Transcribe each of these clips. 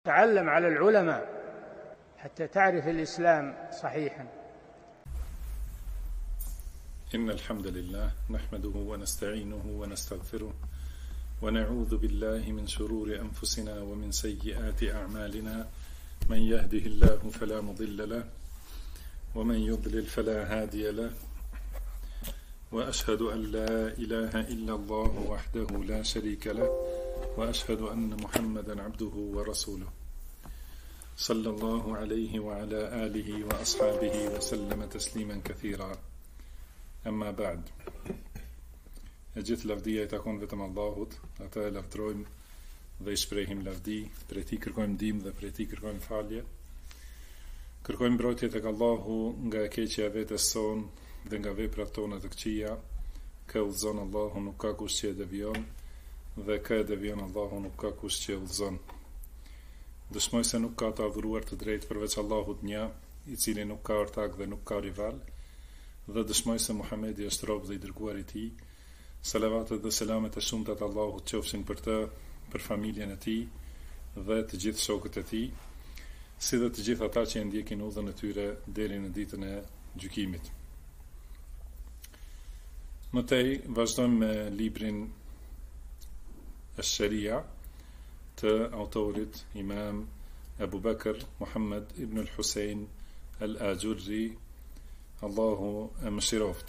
تعلم على العلماء حتى تعرف الإسلام صحيحا. إن الحمد لله نحمده ونستعينه ونستغفره ونعوذ بالله من شرور أنفسنا ومن سيئات أعمالنا، من يهده الله فلا مضل له ومن يضلل فلا هادي له، وأشهد أن لا إله إلا الله وحده لا شريك له، وأشهد أن محمدا عبده ورسوله صلى الله عليه وعلى آله وأصحابه وسلم تسليما كثيرا. أما بعد، e gjithë lavdia I takon vetëm Allahut, ata e lavdrojmë dhe I shprehim lavdi, prej Tij kërkojmë ndihmë dhe prej Tij kërkojmë falje. Kërkojmë mbrojtje tek Allahu nga e keqja e vetes son dhe nga veprat tona të këqija. Kë udhëzon Allahu nuk ka kush që e devion, dhe kë e devion Allahu nuk ka kush që e udhëzon. Dëshmoj se nuk ka të adhuruar të drejtë përveç Allahut një, I cili nuk ka ortak dhe nuk ka rival, dhe dëshmoj se Muhamedi është rob dhe I dërguar I Tij. Salavatet dhe selamet e shumta të Allahut qofshin për të, për familjen e tij dhe të gjithë shokët e tij, si dhe të gjithë ata që e ndjekin udhën e tyre deri në ditën e gjykimit. Më tej vazhdojmë me librin Ash-Sharia të autorit Imam Abu Bakr Muhammad ibn al-Husayn al-Ajurri, Allahu e mëshiroft.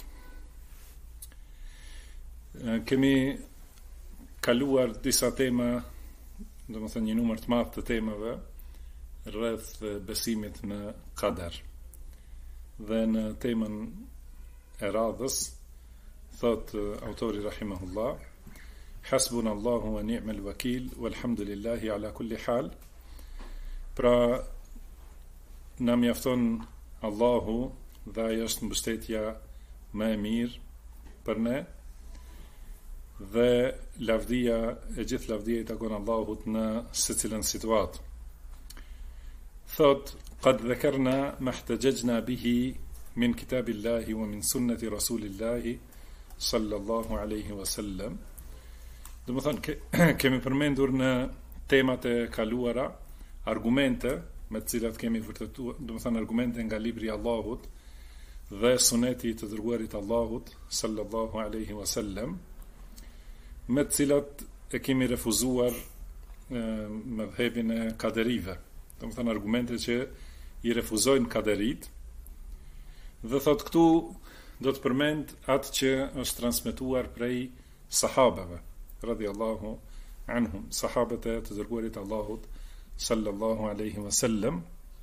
Kemi kaluar disa tema, domethënë një numër të madh të temave rreth besimit në qadar. Dhe në temën e radhës thot autori rahimahullah: Hasbunallahu wa ni'mal wakil walhamdulillahi ala kulli hal. Pra, na mjafton Allahu dhe ai është mbështetja më e mirë për ne, dhe lavdia, e gjithë lavdia I takon Allahut në secilën situatë. Thot: Qad dhakarna ma ihtajajna bihi min kitabillahi wa min sunnati rasulillahi sallallahu alaihi wasallam. Domethënë kemi përmendur në temat e kaluara argumente me të cilat kemi vërtetuar, domethënë argumente nga libri I Allahut dhe suneti të dërguarit Allahut sallallahu alaihi wasallam, me të cilat e kemi refuzuar mëdhëbin e kaderive. Domethënë argumente që I refuzojnë kaderit. Dhe thot këtu do të përmend atë që është transmetuar prej sahabeve radhiyallahu anhum, sahabët e të dërguarit Allahut sallallahu alaihi wasallam,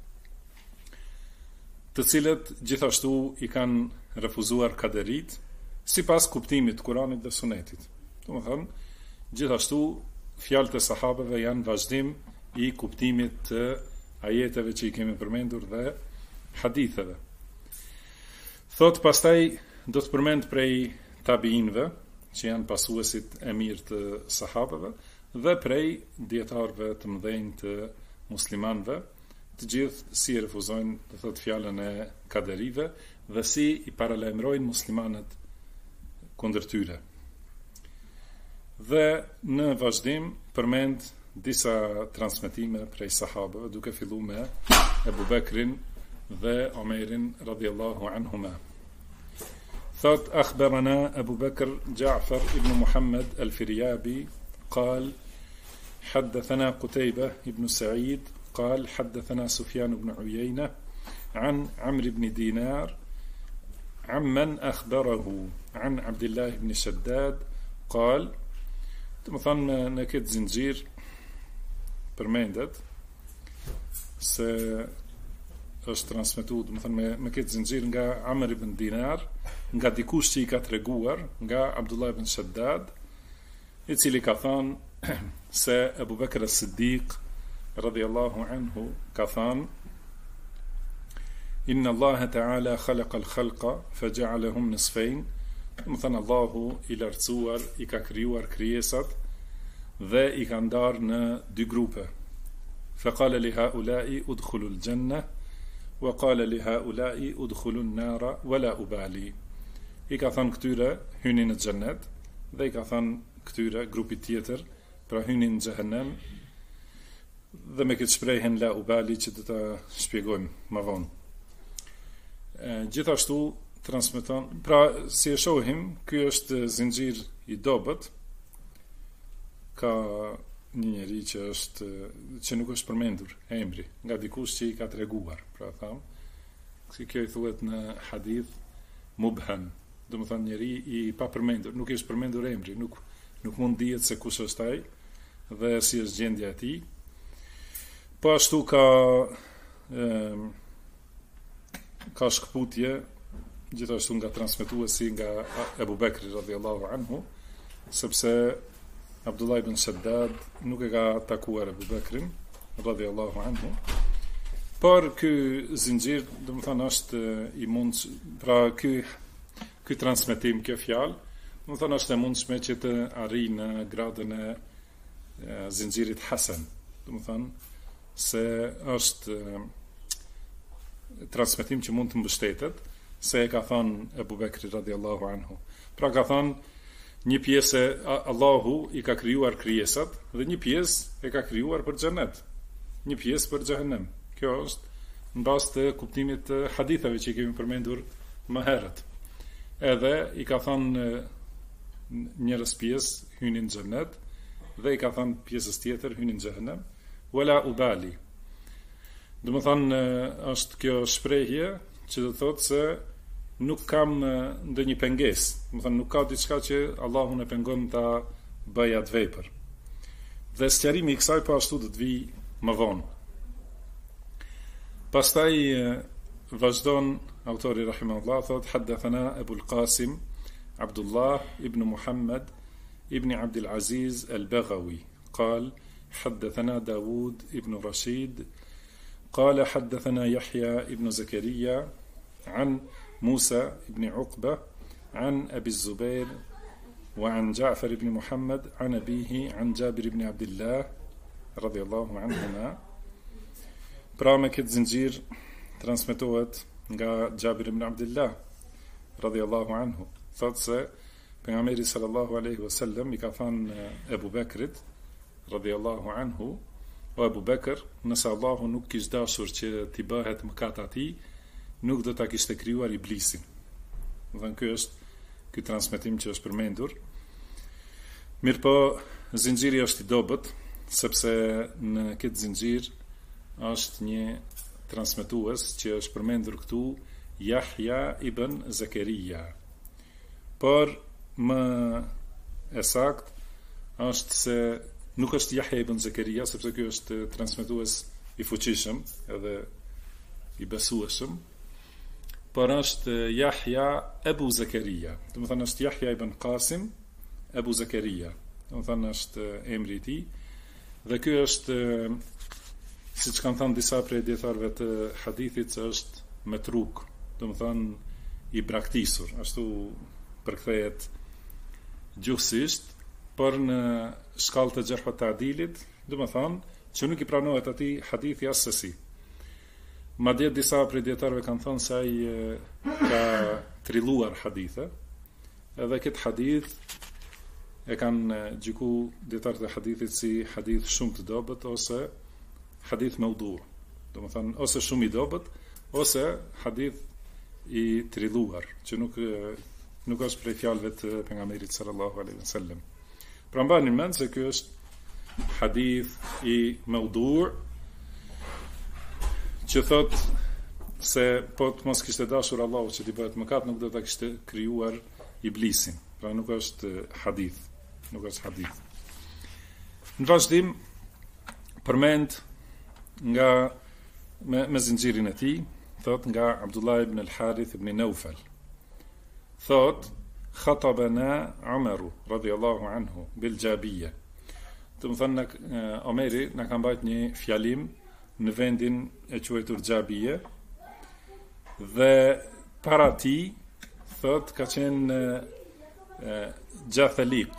të cilët gjithashtu I kanë refuzuar kaderit sipas kuptimit të Kuranit dhe Sunetit. Domethënë, gjithashtu fjalët e sahabeve janë vazhdim I kuptimit të ajeteve që I kemi përmendur dhe haditheve. Thot pastaj do të përmend prej tabiinëve, që janë pasuesit e mirë të sahabeve, dhe prej dietarëve të mëdhenj të muslimanëve, të gjithë si refuzojnë, do thot, fjalën e kaderive dhe si I paralajmërojnë muslimanët kundër tyre. Dhe në vazhdim përmend disa transmetime prej sahabëve, duke filluar me Abu Bekrin dhe Omerin radhiyallahu anhuma. Thot: أخبرنا أبو بكر جعفر ابن محمد الفريابي قال: حدثنا قتيبة ابن سعيد قال: حدثنا سفيان بن عيينة عن عمرو بن دينار عمن أخبره عن عبد الله بن شداد قال. Domethënë në këtë zinxhir përmendet se është transmetuar, domethënë me këtë zinxhir nga Amr ibn Dinar, nga dikush që I ka treguar nga Abdullah ibn Shaddad, I cili ka thënë se Abu Bakr as-Siddiq radhiyallahu anhu ka thënë: Inna Allah ta'ala khalaqa al-khalqa faja'alahum nisfayn. Domethënë Allahu I lartësuar I ka krijuar krijesat dhe I ka ndarë në dy grupe. Faqala li haula'i udkhulu al-janna wa qala li haula'i udkhulu an-nara wa la ubali. I ka thënë këtyre hyni në xhennet dhe I ka thënë këtyre grupit tjetër pra hyni në xhehenem dhe me këtë shprehjen la ubali që do ta shpjegojmë më vonë. Gjithashtu transmeton, pra si e shohim, ky është zinxhir i dobët. Ka një njeri që nuk është përmendur emri, nga dikush që i ka treguar, pra tham, si kjo i thuhet në hadith mubham, do të thonë njeri i pa përmendur, nuk është përmendur emri, nuk mund dihet se kush është ai dhe si është gjendja e tij. Po ashtu ka shkputje gjithashtu nga transmetuesi nga Ebu Bekri radhiyallahu anhu, sepse Abdullah ibn Shaddad nuk e ka takuar Ebu Bekrin radhiyallahu anhu, por ky zinxhir, do të thonë, është i mund, pra ky transmetim, kjo fjalë, do të thonë, është e mundshme që të arrijë në gradën e zinxhirit hasan, do të thonë se është transmetim që mund të mbështetet, se e ka thënë Ebu Bekri radhiyallahu anhu. Pra ka thënë një pjesë Allahu i ka krijuar krijesat dhe një pjesë e ka krijuar për xhenet, një pjesë për xhehenem. Kjo është në bazë të kuptimit të haditheve që i kemi përmendur më herët. Edhe i ka thënë njërës pjesë hynin në xhenet dhe i ka thënë pjesës tjetër hynin në xhehenem. Wala ubali. Do të thonë, është kjo shprehje që do të thotë se nuk kam ndonjë pengesë. Do të thonë, nuk ka diçka që Allahu na pengon ta bëj atë vepër. Dhe sqarimi i kësaj po ashtu do të vijë më vonë. Pastaj vazhdon autori rahimahullah, thotë haddathana Abu al-Qasim Abdullah ibn Muhammad ibn Abd al-Aziz al-Baghawi قال حدثنا داود ابن رشيد قال حدثنا يحيى ابن زكريا عن موسى ابن عقبة عن أبي الزبير وعن جعفر بن محمد عن أبيه عن جابر بن عبد الله رضي الله عنهما. Pra me këtë zinxhir transmetohet nga Jabir ibn Abdullah radhiyallahu anhu, thotë se pejgamberi sallallahu alaihi wasallam i ka thënë Ebu Bekrit radhiyallahu anhu, o Ebu Bekr, nëse Allahu nuk kishte dashur që t'i bëhet mëkat atij, nuk do ta kishte krijuar iblisin. Dhe ky është ky transmetim që është përmendur. Mirëpo zinxhiri është i dobët, sepse në këtë zinxhir është një transmetues që është përmendur këtu Yahya ibn Zakaria. Por më e sakt është se nuk është Yahya ibn Zakaria, sepse ky është transmetues i fuqishëm edhe i besueshëm, por është Yahya Abu Zakaria. Do të thonë është Yahya ibn Qasim Abu Zakaria. Do të thonë është emri i tij. Dhe ky është, siç kanë thënë disa prej dietarëve të hadithit, se është metruk, do të thonë i braktisur, ashtu përkthehet gjuhësisht, por në shkallë të xherh të adilit, do të thonë që nuk i pranohet atij hadithi as sesi. Madje disa prej dietarëve kanë thënë se ai ka trilluar hadithe, edhe këtë hadith e kanë gjyku dietarët e hadithit si hadith shumë të dobët ose hadith mawdu', do të thonë ose shumë i dobët ose hadith i trilluar, që nuk është prej fjalëve të pejgamberit sallallahu alaihi wasallam. Pra mbani mend se ky është hadith i mawdu', që thot se po të mos kishte dashur Allahu që t'i bëhet mëkat, nuk do ta kishte krijuar iblisin. Pra nuk është hadith, nuk është hadith. Në vazhdim përmend nga me zinxhirin e tij, thot nga Abdullah ibn al-Harith ibn Nawfal, thot khatabana Umar radhiyallahu anhu bil Jabiyya. Do të thonë Omeri na ka mbajt një fjalim në vendin e quajtur Jabiyya, dhe para tij thot ka qenë Jathaliq,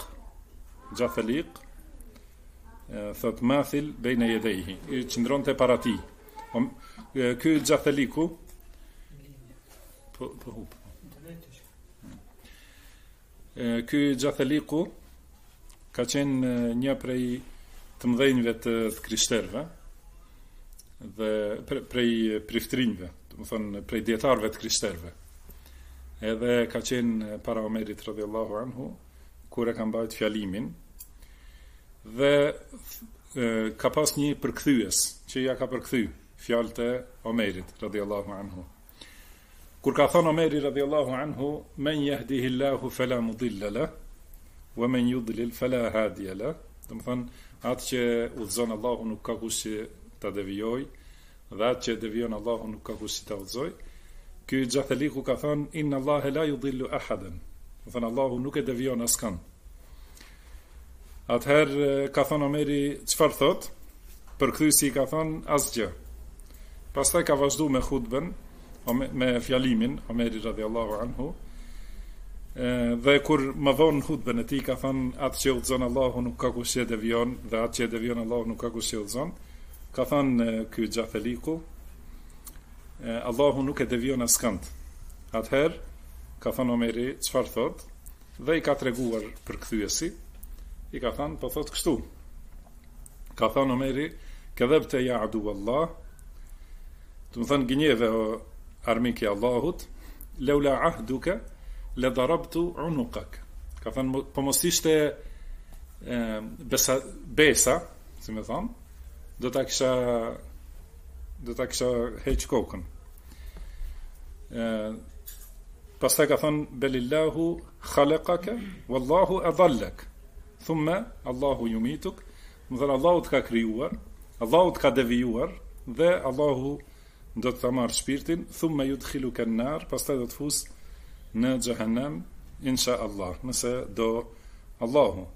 thot mathil bejna jedejhi, i qëndronte para tij. Ky Jathaliku ky Jathaliku ka qenë një prej të mëdhenjve të krishterëve, dhe prej priftrinjve, do të thonë prej dietarëve të krishterëve. Edhe ka qenë para Omerit radhiyallahu anhu kur e ka mbajt fjalimin dhe ka pas një përkthyes që ja ka përkthy fjalët e Omerit radhiyallahu anhu. Kur ka thënë Omeri radhiyallahu anhu, men yahdihillahu fala mudilla lah wa men yudlil fala hadiya lah. Do të thonë, atë që udhëzon Allahu nuk ka kush që ta devijoj, dhe atë që devijon Allahu nuk ka kush që ta udhëzoj. Ky Xhatheliku ka thënë inna Allaha la yudhillu ahadan. Do thënë Allahu nuk e devijon askën. Atëherë ka thënë Omeri çfarë thot? Përkthyesi ka thënë asgjë. Pastaj ka vazhduar me hutben, me fjalimin Omeri radhiyallahu anhu. Dhe kur më vonë hutben e tij ka thënë atë që udhëzon Allahu nuk ka kush që devijon dhe atë që devijon Allahu nuk ka kush që udhëzon. Ka thënë ky Xhatheliku Allahu nuk e devijon askënd. Atëherë ka thënë Omeri çfarë thot dhe i ka treguar përkthyesi. I ka thënë po thot kështu. Ka thënë Omeri kadhabta ya adu Allah. Do të thënë gënjeve o armiki Allahut, laula ahduka la darabtu unuqak. Ka thënë po mos ishte besa, si më thon, do ta kisha heq kokën. Pastaj ka thënë belillahu khalaqaka wallahu adallak. Thumma Allahu yumituk. Do thënë Allahu të ka krijuar, Allahu të ka devijuar dhe Allahu do të ta marr shpirtin, thumma yudkhiluka an-nar, pastaj do të fus në xhehenem insha Allah, nëse do Allahu.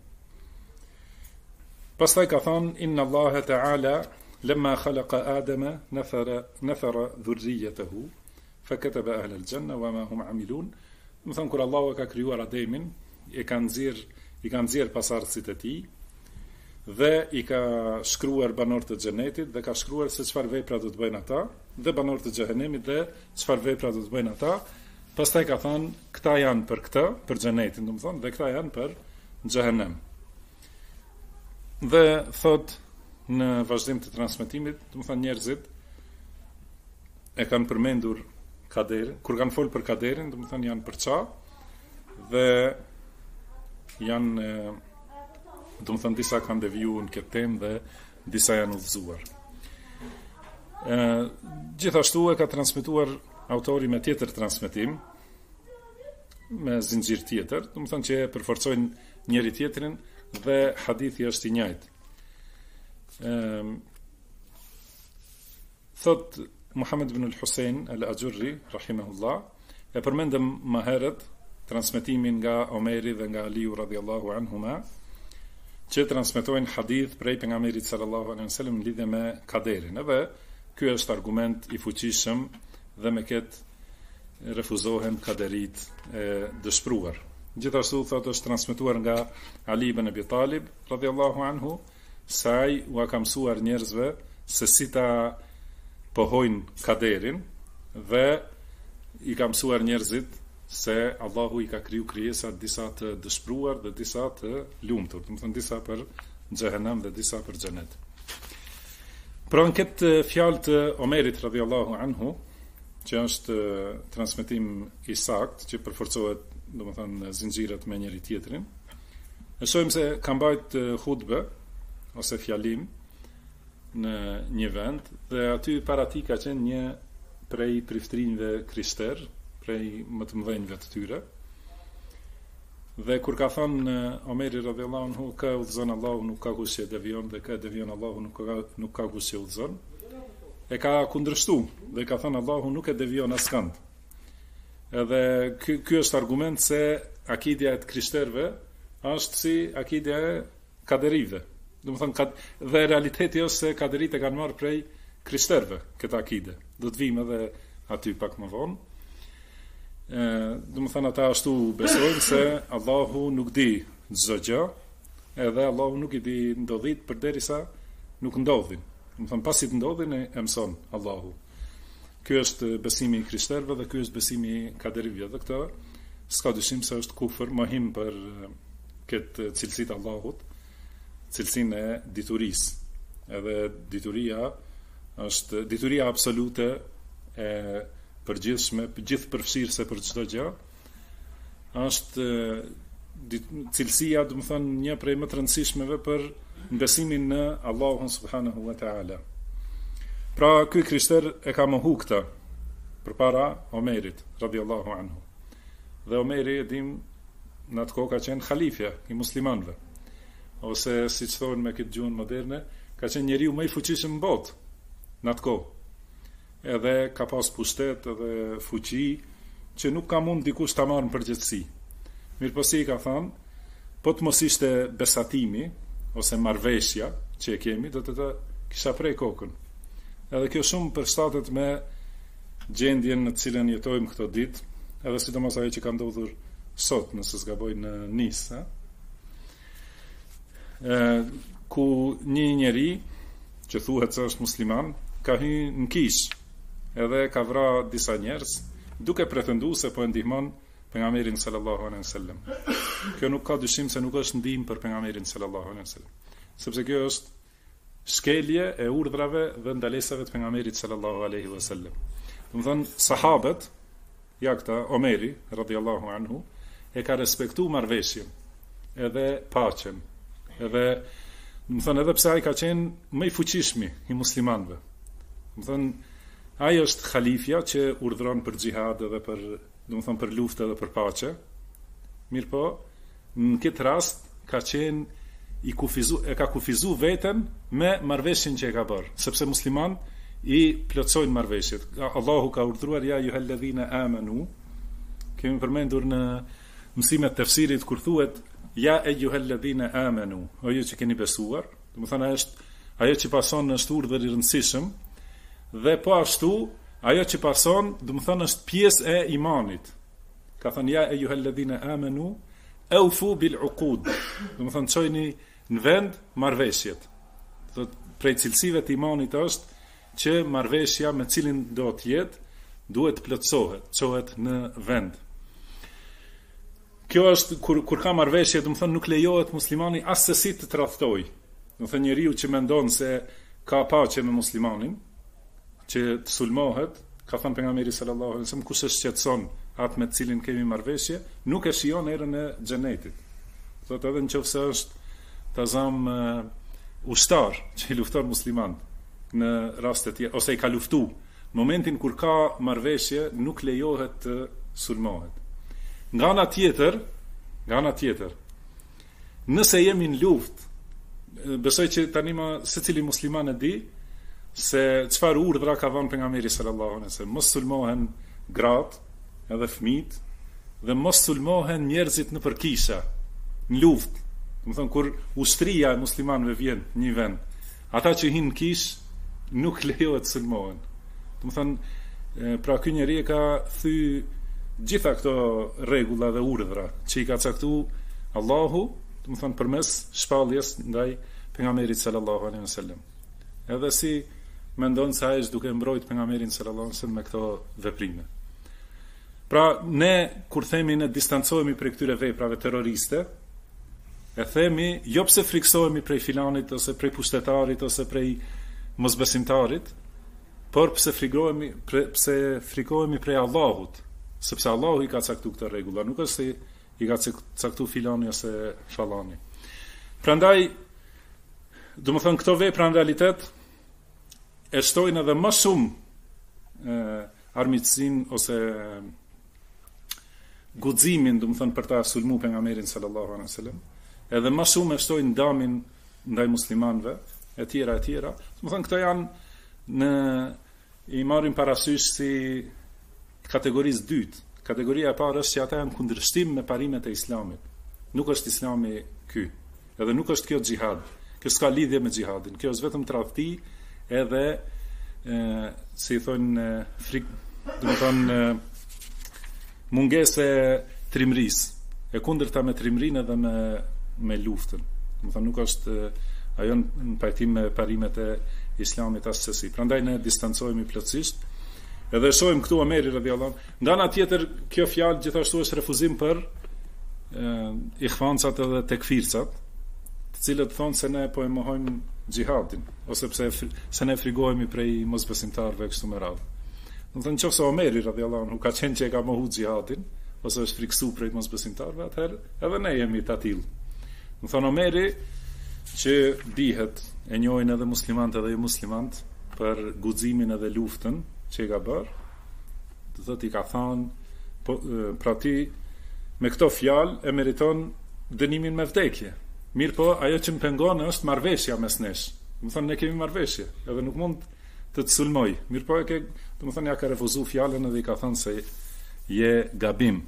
Pastaj ka thënë inna Allah ta'ala lamma khalaqa Adama nathara dhurriyyatahu fakataba ahla al-janna wama hum amilun. Do thënë kur Allahu ka krijuar Ademin, i ka nxjerr pasardhësit e tij dhe i ka shkruar banorët e xhenetit dhe ka shkruar se çfarë vepra do të bëjnë ata dhe banorët e xhehenemit dhe çfarë vepra do të bëjnë ata. Pastaj ka thënë këta janë për këtë, për xhenetin, domethënë, dhe këta janë për xhehenem. Dhe thot në vazhdim të transmetimit, domethënë njerëzit e kanë përmendur kaderin, kur kanë folur për kaderin, domethënë janë përça dhe janë domethënë disa kanë devijuar në këtë temë dhe disa janë udhëzuar. Gjithashtu e ka transmetuar autori me tjetër transmetim me zinxhir tjetër, domethënë që përforcojnë njëri tjetrin dhe hadithi është i njëjtë. Thot Muhammad ibn al-Husayn al-Ajurri rahimahullah, e përmendëm më herët transmetimin nga Omeri dhe nga Aliu radhiyallahu anhuma, që transmetojnë hadith prej pejgamberit sallallahu alaihi wasallam në lidhje me kaderin. Edhe ky është argument i fuqishëm dhe me këtë refuzohen kaderit e dëshpruar. Gjithashtu thotë është transmetuar nga Ali ibn Abi Talib radhiyallahu anhu, se ai u ka mësuar njerëzve se si ta pohojnë kaderin dhe i ka mësuar njerëzit se Allahu i ka kriju krijesat disa të dëshpruar dhe disa të lumtur, do të thënë disa për xhehenem dhe disa për xhenet. Pra në këtë fjalë të Omerit radhiyallahu anhu, që është transmetim i saktë që përforcohet, domethënë zinxhirat me njëri tjetrin, e shohim se ka mbajt hutbe ose fjalim në një vend dhe aty para tij ka qenë një prej priftrinjve krishterë, prej më të mëdhenjve të tyre. Dhe kur ka thënë Omeri radhiyallahu anhu, ka udhëzon Allahu nuk ka kush që devijon dhe ka devijon Allahu nuk ka kush që udhëzon, e ka kundërshtu dhe ka thënë Allahu nuk e devijon askënd. Edhe ky është argument se akidja e krishterëve është si akidja e kaderive. Domethënë dhe realiteti është se kaderit e kanë marrë prej krishterëve këtë akide. Do të vijmë edhe aty pak më vonë. Domethënë ata ashtu besojnë se Allahu nuk di çdo gjë, edhe Allahu nuk i di ndodhit përderisa nuk ndodhin. Domethënë pasi të ndodhin e mëson Allahu. Ky është besimi i krishterëve dhe ky është besimi i kaderive. Dhe këtë s'ka dyshim se është kufër, mohim për këtë cilësitë Allahut, cilësinë e diturisë. Edhe dituria është dituria absolute e përgjithshme, gjithëpërfshirëse për çdo gjë, është cilësia, do të thënë, një prej më të rëndësishmeve për besimin në Allahun subhanahu wa taala. Pra ky krishter e ka mohu këtë përpara Omerit radhiyallahu anhu. Dhe Omeri, e dim, në atë kohë ka qenë halifja i muslimanëve, ose siç thonë me këtë gjuhën moderne, ka qenë njeriu më i fuqishëm në botë në atë kohë. Edhe ka pas pushtet edhe fuqi që nuk ka mund dikush ta marrë në përgjithësi. Mirëposi ka thënë, po të mos ishte besatimi ose marrveshja që e kemi, do të kisha prej kokën. Edhe kjo shumë përshtatet me gjendjen në të cilën jetojmë këto ditë, edhe sidomos ajo që ka ndodhur sot, nëse s'gaboj në Nice, ku një njeri që thuhet se është musliman ka hyrë në kish edhe ka vrarë disa njerëz duke pretenduar se po e ndihmon pejgamberin sallallahu alaihi wasallam. Kjo nuk ka dyshim se nuk është ndihmë për pejgamberin sallallahu alaihi wasallam, sepse kjo është shkelje e urdhrave dhe ndalesave të pejgamberit sallallahu alaihi wasallam. Do të thonë sahabët, ja këta Omeri radhiyallahu anhu e ka respektuar marrveshjen edhe paqen. Edhe, më thënë, edhe pse ai ka qenë më i fuqishmi i muslimanëve. Më thënë, ai është khalifja që urdhron për xhihad edhe për, do të thënë, për luftë edhe për paqe. Mirë po, në këtë rast ka qenë e ka kufizu veten me marrveshjen që e ka bërë, sepse musliman i plotësojnë marrveshjet. Allahu ka urdhëruar ja ayyuhalladhina amanu. Kemi përmendur në mësimet të tefsirit kur thuhet ja ayyuhalladhina amanu, o ju që keni besuar, do të thonë ajo që pason është urdhër i rëndësishëm, dhe po ashtu ajo që pason, do të thonë është pjesë e imanit. Ka thënë ja ayyuhalladhina amanu awfu bil uqud, do të thonë çojini në vend marrveshjet. Do prej cilësive të imanit është që marrveshja me cilin do të jetë duhet të plotësohet, çohet në vend. Kjo është kur ka marrveshje, do të thonë nuk lejohet muslimani as sesi të tradhtojë. Do të thonë njeriu që mendon se ka paqe me muslimanin, që të sulmohet, ka thënë pejgamberi sallallahu alaihi wasallam, kush e shqetëson atë me të cilin kemi marrveshje, nuk e shijon erën e xhenetit. Thotë edhe nëse është tazam ushtar që i lufton musliman në raste të tjera ose i ka luftu, momentin kur ka marrveshje nuk lejohet të sulmohet. Nga ana tjetër, nëse jemi në luftë, besoj që tani secili musliman e di se çfarë urdhra ka dhënë pejgamberi sallallahu alaihi wasallam, mos sulmohen gratë edhe fëmijët dhe mos sulmohen njerëzit nëpër kisha në luftë. Do të thonë kur ushtria e muslimanëve vjen në një vend, ata që hinë në kish nuk lejohet të sulmohen. Do të thonë pra ky njeri e ka thyr gjitha këto rregulla dhe urdhra që i ka caktuar Allahu, do të thonë përmes shpalljes ndaj pejgamberit sallallahu alaihi wasallam. Edhe si mendon se ai është duke mbrojtur pejgamberin sallallahu alaihi wasallam me këto veprime. Pra ne kur themi ne distancohemi prej këtyre veprave terroriste, e themi jo pse friksohemi prej filanit ose prej pushtetarit ose prej mosbesimtarit, por pse frikohemi prej Allahut, sepse Allahu i ka caktuar këto rregulla, nuk është se i ka caktuar filani ose fallani. Prandaj, do të thonë këto vepra në realitet e shtojnë edhe më shumë armiqësinë ose guximin, do të thonë për ta sulmuar pejgamberin sallallahu alaihi wasallam, edhe më shumë e shtojnë ndamin ndaj muslimanëve, e tjera. Do të thonë këto janë i marrin parasysh si kategorisë dytë. Kategoria e parë është që ata janë kundërshtim me parimet e Islamit. Nuk është Islami ky, edhe nuk është kjo xhihad. Kjo s'ka lidhje me xhihadin. Kjo është vetëm tradhti edhe si thonë do të thonë mungesë trimërisë. E kundërta me trimërinë edhe me luftën. Do të thonë nuk është ajo në pajtim me parimet e Islamit asgjësi. Prandaj ne distancohemi plotësisht. Edhe shohim këtu Omeri radhiyallahu anhu. Nga ana tjetër, kjo fjalë gjithashtu është refuzim për ikhvancat edhe tekfircat, të cilët thonë se ne po e mohojmë xihadin, ose pse se ne frigohemi prej mosbesimtarëve kështu me radhë. Do të thënë nëse Omeri radhiyallahu anhu ka qenë që e ka mohu xihadin, ose është friksu prej mosbesimtarëve, atëherë edhe ne jemi të tillë. Do të thënë Omeri që dihet e njohin edhe muslimanët edhe jo muslimanët për guximin edhe luftën që i ka bërë, do thotë i ka thënë pra ti me këto fjalë e meriton dënimin me vdekje. Mirë po, ajo që më pengon është marrveshja mes nesh. Do të thonë ne kemi marrveshje, edhe nuk mund të të sulmoj. Mirë po, do të thonë ja ka refuzu fjalën edhe i ka thënë se je gabim.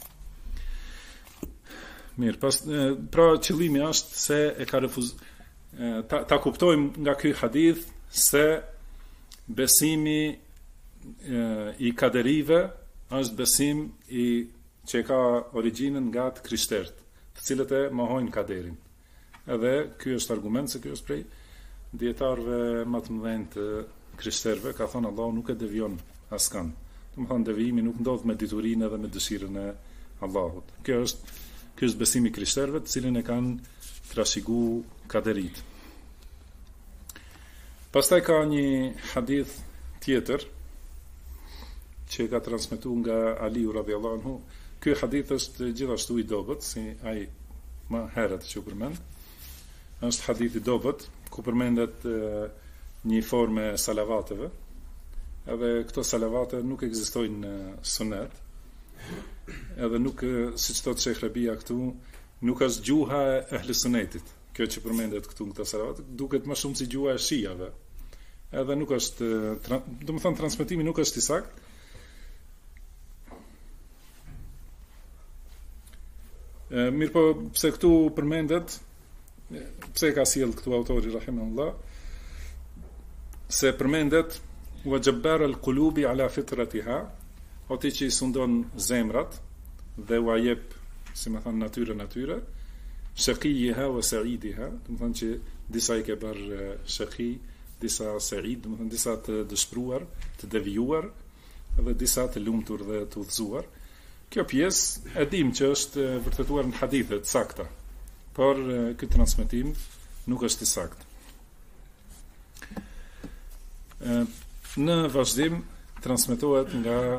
Mirë, pra qëllimi është se e ka refuzu ta kuptojmë nga ky hadith se besimi i kaderive është besim që ka origjinën nga të krishterët, të cilët e mohojnë kaderin. Edhe ky është argument se ky është prej dietarëve më të mëdhenj të krishterëve, ka thënë Allahu nuk e devion askën. Domethënë devijimi nuk ndodh me diturinë edhe me dëshirën e Allahut. Ky është besimi i krishterëve, të cilin e kanë trashëguar kaderit. Pastaj ka një hadith tjetër që ka transmetuar nga Aliu radhiyallahu anhu. Ky hadith është gjithashtu i dobët, si ai më herët që u përmend. Është hadith i dobët, ku përmendet një formë salavateve, edhe këto salavate nuk ekzistojnë në sunet, edhe nuk, siç thotë Sheikh Rabia këtu, nuk është gjuha e ehli sunetit. Kjo që përmendet këtu në këto salavate, duket më shumë si gjuha e shijave. Edhe nuk është, do të thonë transmetimi nuk është i saktë. Mirë po, pse këtu përmendet, pse ka sjell këtu autori rahimahullah, se përmendet wa jabbar al-qulubi ala fitratiha, oti që i sundon zemrat dhe u jep, si më thënë, natyre, shaqiyiha wa sa'idiha, do të thonë që disa i ke bërë shaqi, disa sa'id, do të thonë disa të dëshpëruar, të devijuar, dhe disa të lumtur dhe të udhëzuar. Kjo pjesë e dim që është vërtetuar në hadithe të sakta, por ky transmetim nuk është i saktë. Në vazhdim transmetohet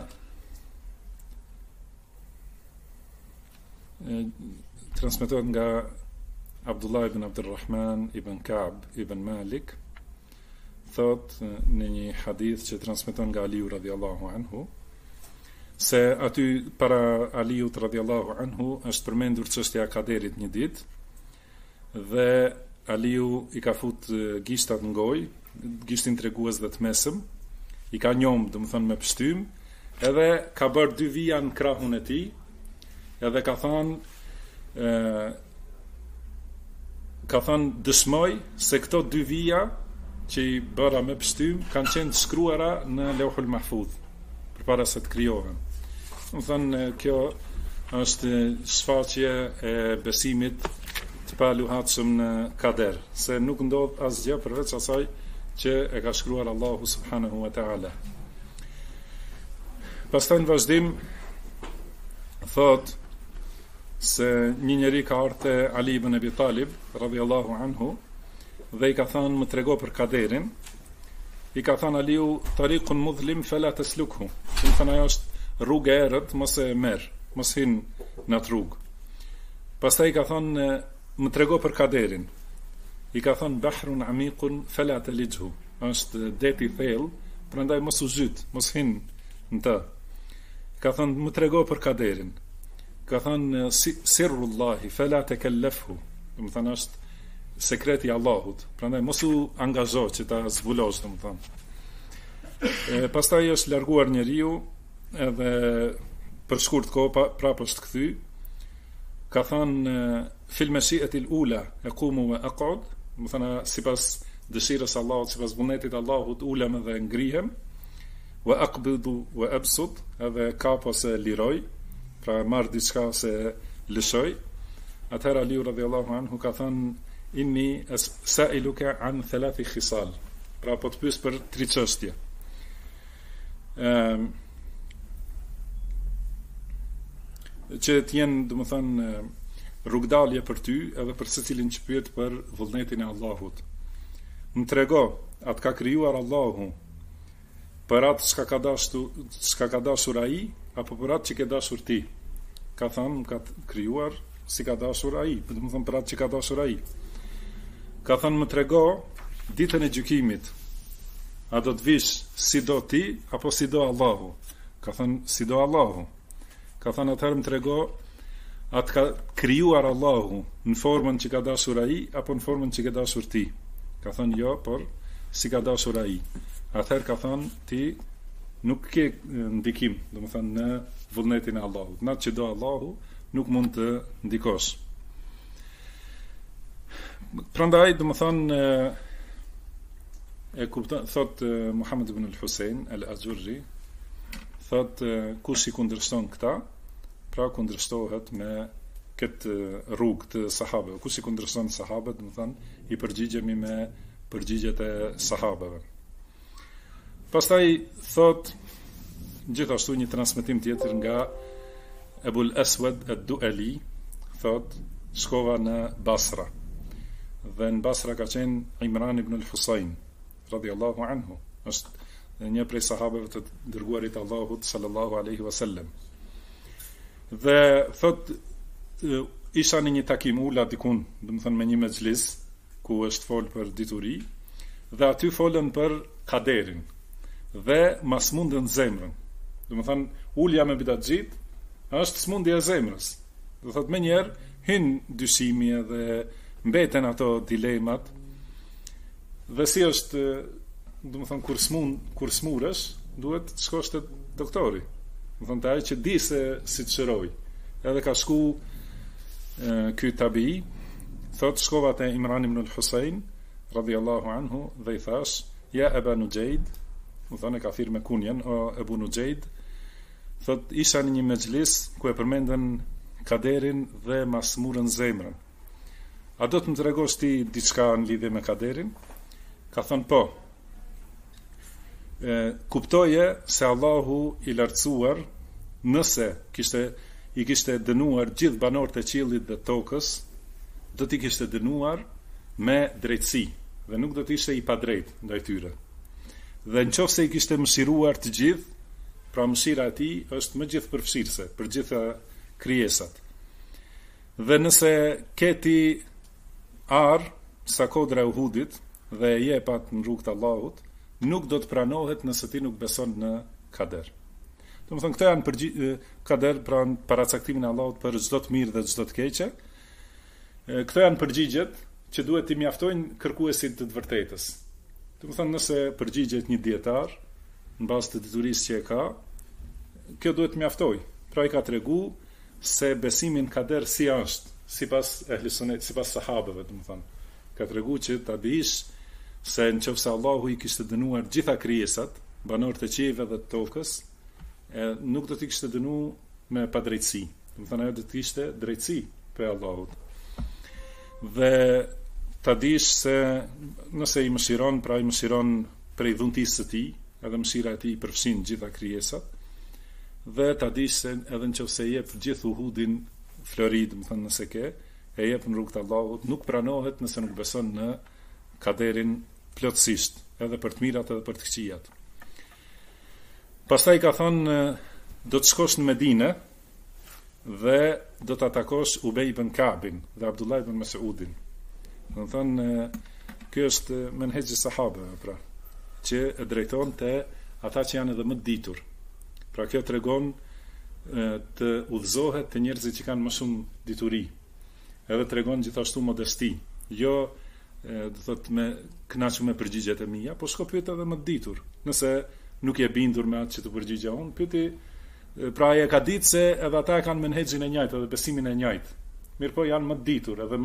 nga Abdullah ibn Abdurrahman ibn Ka'b ibn Malik, thot në një hadith që transmeton nga Aliu radhiyallahu anhu, se aty para Aliut radhiyallahu anhu është përmendur çështja e kaderit një ditë, dhe Aliu i ka fut gishtat në gojë, gishtin tregues dhe të mesëm, i ka njom, do të thonë me pështym, edhe ka bërë 2 vija në krahun e tij, edhe ka thënë dëshmoj se këto 2 vija që i bëra me pështym kanë qenë të shkruara në Lauhul Mahfuz përpara se të krijohen. Do të thonë kjo është shfaqje e besimit të paluhatshëm në kader, se nuk ndodh asgjë përveç asaj që e ka shkruar Allahu subhanahu wa ta'ala. Pastaj në vazhdim thot se një njeri ka ardhur te Ali ibn Abi Talib radhiyallahu anhu dhe i ka thënë më trego për kaderin. I ka thënë Aliu tariqun mudhlim fala taslukhu. Do të thonë ajo është rrugë e errët, mos e merr, mos hin në atë rrugë. Pastaj i ka thënë më trego për kaderin. I ka thënë bahrun amiqun fala talijhu. Është det i thellë, prandaj mos u zhyt, mos hin në të. Ka thënë më trego për kaderin. Ka thënë sirrullahi fala takallafhu. Do të thonë është sekreti i Allahut. Prandaj mos u angazho që ta zbulosh, do të thonë. Pastaj është larguar njeriu edhe për shkurt kohë prapë është kthy. Ka thënë fil mashi'ati al-ula yaqumu wa aq'ud, do të thonë sipas dëshirës Allahut, sipas vullnetit Allahut ulem dhe ngrihem, wa aqbidu wa absut, edhe kap ose liroj, pra marr diçka se lëshoj. Atëherë Aliu radhiyallahu anhu ka thënë inni sailuka an 3 khisal, pra po të pyes për 3 çështje. Që të jenë, do të thënë, rrugdalje për ty edhe për secilin që pyet për vullnetin e Allahut. më trego, atë ka krijuar Allahu për atë s'ka ka dashur ai, apo për atë që ke dashur ti. Ka thënë, ka krijuar si ka dashur ai, do të thonë për atë që ka dashur ai. Ka thënë, më trego ditën e gjykimit, a do të vish si do ti, apo si do Allahu? Ka thënë, si do Allahu. Ka thënë, atëherë më trego, atë ka krijuar Allahu në formën që ka dashur ai, apo në formën që ka dashur ti? Ka thënë, jo, por si ka dashur ai. Atëherë ka thënë, ti nuk ke ndikim, do të thënë, në vullnetin e Allahut. Në atë që do Allahu, nuk mund të ndikosh. Prandaj, do të thënë, e kupton, thot Muhammed ibn al-Husayn al-Ajurri, thot kush i kundërshton këta, pra kundërshtohet me këtë rrugë të sahabëve. Kush i kundërshton sahabët, do të thënë, i përgjigjemi me përgjigjet e sahabëve. Pastaj thot gjithashtu një transmetim tjetër nga Ebul Aswad ad-Du'ali, thot shkova në Basra. Dhe në Basra ka qenë Imran ibn al-Husayn radhiyallahu anhu, është një prej sahabëve të dërguarit Allahut sallallahu alaihi wasallam. Dhe thot isha në një takim ula dikun, do të thënë me një mexhlis ku është fol për dituri, dhe aty folën për kaderin dhe ma smundën zemrën. Do të thënë ulja me bidatxhit është smundja e zemrës. Do thot më njëherë hyn dyshimi edhe mbeten ato dilemat. Dhe si është, do të thënë kur smuresh, duhet të shkosh te doktori. Do thënë ai që di se si të shëroj. Edhe ka shku ky tabi, thot shkova te Imran ibn al-Husayn radhiyallahu anhu dhe i thash, ja Aba Nujayd, më thënë ka thirr me kunjen, o Abu Nujayd, thot isha në një mexhlis ku e përmendën kaderin dhe ma smurën zemrën. A do të më tregosh ti diçka në lidhje me kaderin? Ka thënë po. Kuptoje se Allahu i lartësuar, nëse i kishte dënuar gjithë banorët e qiellit dhe tokës, do t'i kishte dënuar me drejtësi dhe nuk do të ishte i padrejtë ndaj tyre. Dhe nëse i kishte mëshiruar të gjithë, pra mëshira e tij është më gjithëpërfshirëse për gjitha krijesat. Dhe nëse keti sa kodra e Uhudit dhe e jepat në rrugt të Allahut, nuk do të pranohet nëse ti nuk beson në kader. Do të thonë këto janë kader, pra paracaktimin e Allahut për çdo të mirë dhe çdo të keqe. Këto janë përgjigjet që duhet t'i mjaftojnë kërkuesit të vërtetës. Do të thonë nëse përgjigjet një dietar në bazë të diturisë që e ka, kjo duhet mjaftoj. Pra i ka tregu se besimi në kader si është, sipas ehli sunet, sipas sahabëve, do të thonë. Ka tregu që ta dish se nëse Allahu i kishte dënuar gjitha krijesat, banorët e qiejve dhe të tokës, nuk do t'i kishte dënu me padrejtësi. Do të thonë ajo do të ishte drejtësi për Allahut. Dhe ta dish se nëse i mëshiron, pra i mëshiron prej dhuntisë së tij, edhe mëshira e tij përfshin gjitha krijesat, dhe ta dish se edhe nëse jep gjithë Uhudin flori, do të thonë nëse e jep në rrugt të Allahut, nuk pranohet nëse nuk beson në kaderin plotësisht, edhe për të mirat edhe për të këqijat. Pastaj ka thonë, do të shkosh në Medinë dhe do të atakosh Ubej ibn Ka'bin dhe Abdullah ibn Mas'udin. Do të thonë, kjo është menhexhi sahabëve, pra, që e drejton te ata që janë edhe më të ditur. Pra kjo tregon të udhëzohet te njerëzit që kanë më shumë dituri. Edhe tregon gjithashtu modesti. Jo, do thotë me kënaqur me përgjigjet e mia, po shko pyet edhe më të ditur. Nëse nuk je bindur me atë që të përgjigja unë, pyeti, pra e ka ditë se edhe ata e kanë menhexhin e njëjtë edhe besimin e njëjtë. Mirpo janë më të ditur edhe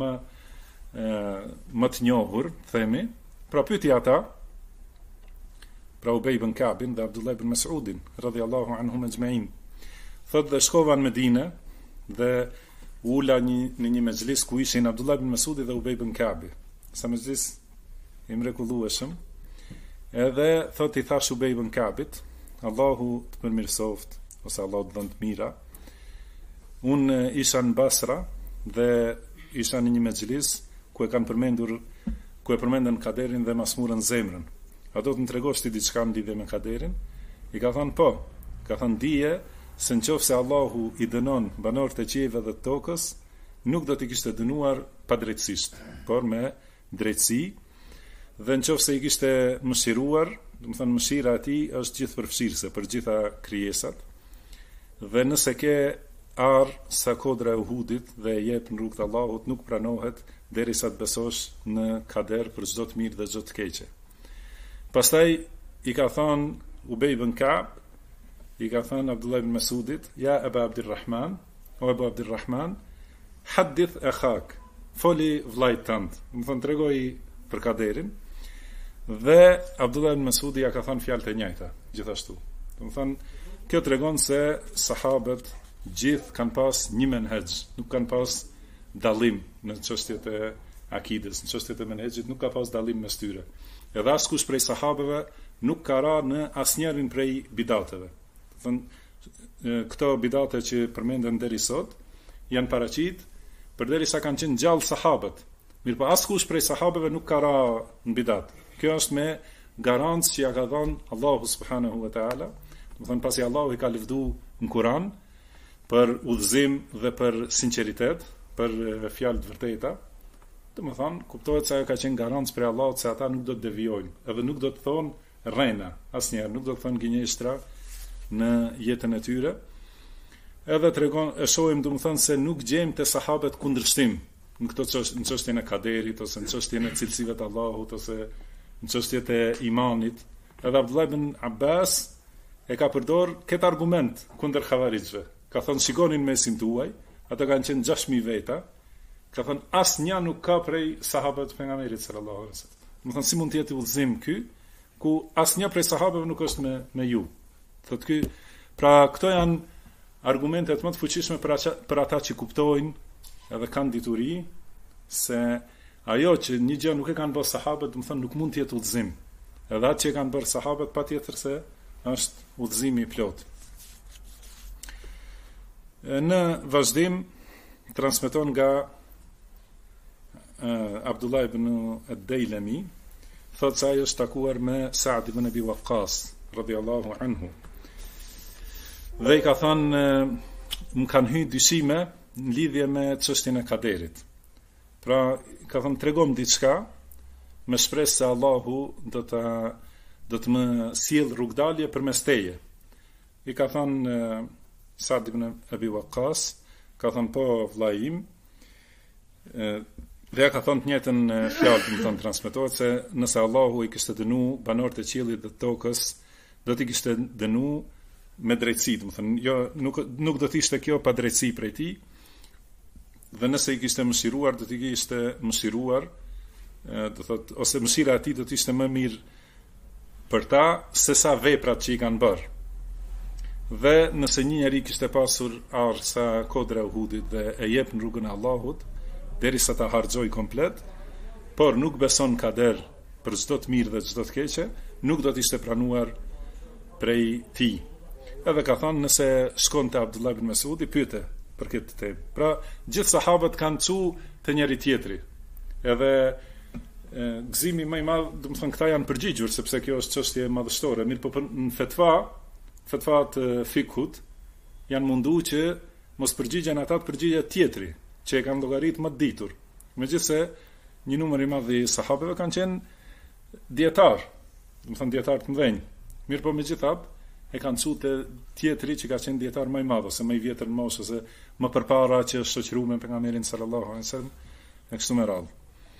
më të njohur, themi. Pra pyeti ata, pra Ubej ibn Ka'bin dhe Abdullah ibn Mas'udin radhiyallahu anhum ajma'in. Thotë dhe shkova në Medinë dhe ula në një mexhlis ku ishin Abdullah ibn Mas'udi dhe Ubej ibn Ka'bi. Sa mexhlis i mrekullueshëm. Edhe thotë i thash Ubej ibn Ka'bit, Allahu të përmirësoft, ose Allahu të dhënë të mira. Unë isha në Basra dhe isha në një mexhlis ku e kanë përmendur ku e përmendën kaderin dhe masmurën zemrën. A do të më tregosh ti diçka në lidhje me kaderin? I ka thënë po. Ka thënë dije se nëse Allahu i dënon banorët e qiejve dhe të tokës, nuk do t'i kishte dënuar padrejtësisht, por me drejtësi, dhe nëse i kishte mëshiruar, do të thënë mëshira e tij është gjithëpërfshirëse për gjitha krijesat. Dhe nëse ke arë sa kodra e Uhudit dhe e jep në rrugt të Allahut, nuk pranohet derisa të besosh në kader për çdo të mirë dhe çdo të keqe. Pastaj i ka thënë Ubej ibn Ka'b, i ka thënë Abdullah ibn Mas'udit, ja Aba Abdurrahman, o Abu Abdurrahman, hadith akhak, foli vllajt tënd. Do të thënë tregoj për kaderin. Dhe Abdullah ibn Mas'udi ja ka thënë fjalët e njëjta, gjithashtu. Do të thënë kjo tregon se sahabët gjithë kanë pas një menhexh, nuk kanë pas dallim në çështjet e akides, në çështjet e menhexhit nuk ka pas dallim mes tyre. Edhe askush prej sahabëve nuk ka ra në asnjërin prej bidateve. Do thënë këto bidate që përmenden deri sot janë paraqit përderisa kanë qenë gjallë sahabët. Mirpo askush prej sahabëve nuk ka ra në bidat. Kjo është me garancë që ja ka dhënë Allahu subhanahu wa taala. Do thënë pasi Allahu i ka lëvdu në Kur'an për udhëzim dhe për sinqeritet, për fjalë të vërteta. Do të thonë, kuptohet se ajo ka qenë garancë për Allahut se ata nuk do të devijojnë, edhe nuk do të thonë rrena, asnjëherë nuk do të thonë gënjeshtra në jetën e tyre. Edhe tregon, e shohim domethënë se nuk gjejmë te sahabët kundërshtim në këto në çështjen e kaderit ose në çështjen e cilësive të Allahut ose në çështjet e imanit. Edhe Abdullah ibn Abbas e ka përdor këtë argument kundër xhavarixhve. Ka thënë shikonin mesin tuaj, ata kanë qenë 6000 veta. Ka thënë asnjë nuk ka prej sahabëve të pejgamberit sallallahu alaihi wasallam. Do të thonë si mund të jetë udhëzim ky ku asnjë prej sahabëve nuk është me ju. Thotë ky, pra këto janë argumentet më të fuqishme për ata që kuptojnë edhe kanë dituri se ajo që një gjë nuk e kanë bërë sahabët, do të thonë nuk mund të jetë udhëzim. Edhe atë që kanë bërë sahabët patjetër se është udhëzimi i plot. Në vazhdim transmeton nga Abdullah ibn ad-Dailami, thotë se ai është takuar me Sa'd ibn Abi Waqqas radhiyallahu anhu. Dhe i ka thënë më kanë hyrë dyshime në lidhje me çështjen e kaderit. Pra, ka thënë tregom diçka me shpresë se Allahu do të më sjell rrugdalje përmes teje. I ka thënë Sa'd ibn Abi Waqqas, ka thënë po vllai im, dhe ka thënë të njëjtën fjalë, do të thonë transmetohet se nëse Allahu i kishte dënu banorët e qiellit dhe të tokës, do t'i kishte dënu me drejtësi, do të thonë, jo nuk do të ishte kjo pa drejtësi prej tij. Dhe nëse i kishte mëshiruar, do t'i kishte mëshiruar, do thotë, ose mëshira e tij do të ishte më mirë për ta se sa veprat që i kanë bërë. Dhe nëse një njeri kishte pasur arë sa kodra e Uhudit dhe e jep në rrugën e Allahut, derisa ta harxoj komplet, por nuk beson kader për çdo të mirë dhe çdo të keqe, nuk do të ishte pranuar prej tij. Edhe ka thënë nëse shkon te Abdullah ibn Mas'udi, pyete për këtë temë. Pra, gjithë sahabët kanë çu te njëri tjetri. Edhe gëzimi më i madh, do të thonë këta janë përgjigjur sepse kjo është çështje madhështore, mirë po në fetvat fikut janë munduar që mos përgjigjen ata të përgjigjet tjetri, që e kanë llogarit më të ditur. Megjithse një numër i madh i sahabëve kanë qenë dietar, do të thonë dietar të mëdhenj. Mirë po megjithatë e kanë çutë tjetri që ka qenë dietar më i madh ose më i vjetër në moshë ose më përpara që është shoqëruar me pejgamberin sallallahu alaihi wasallam e kështu me radhë.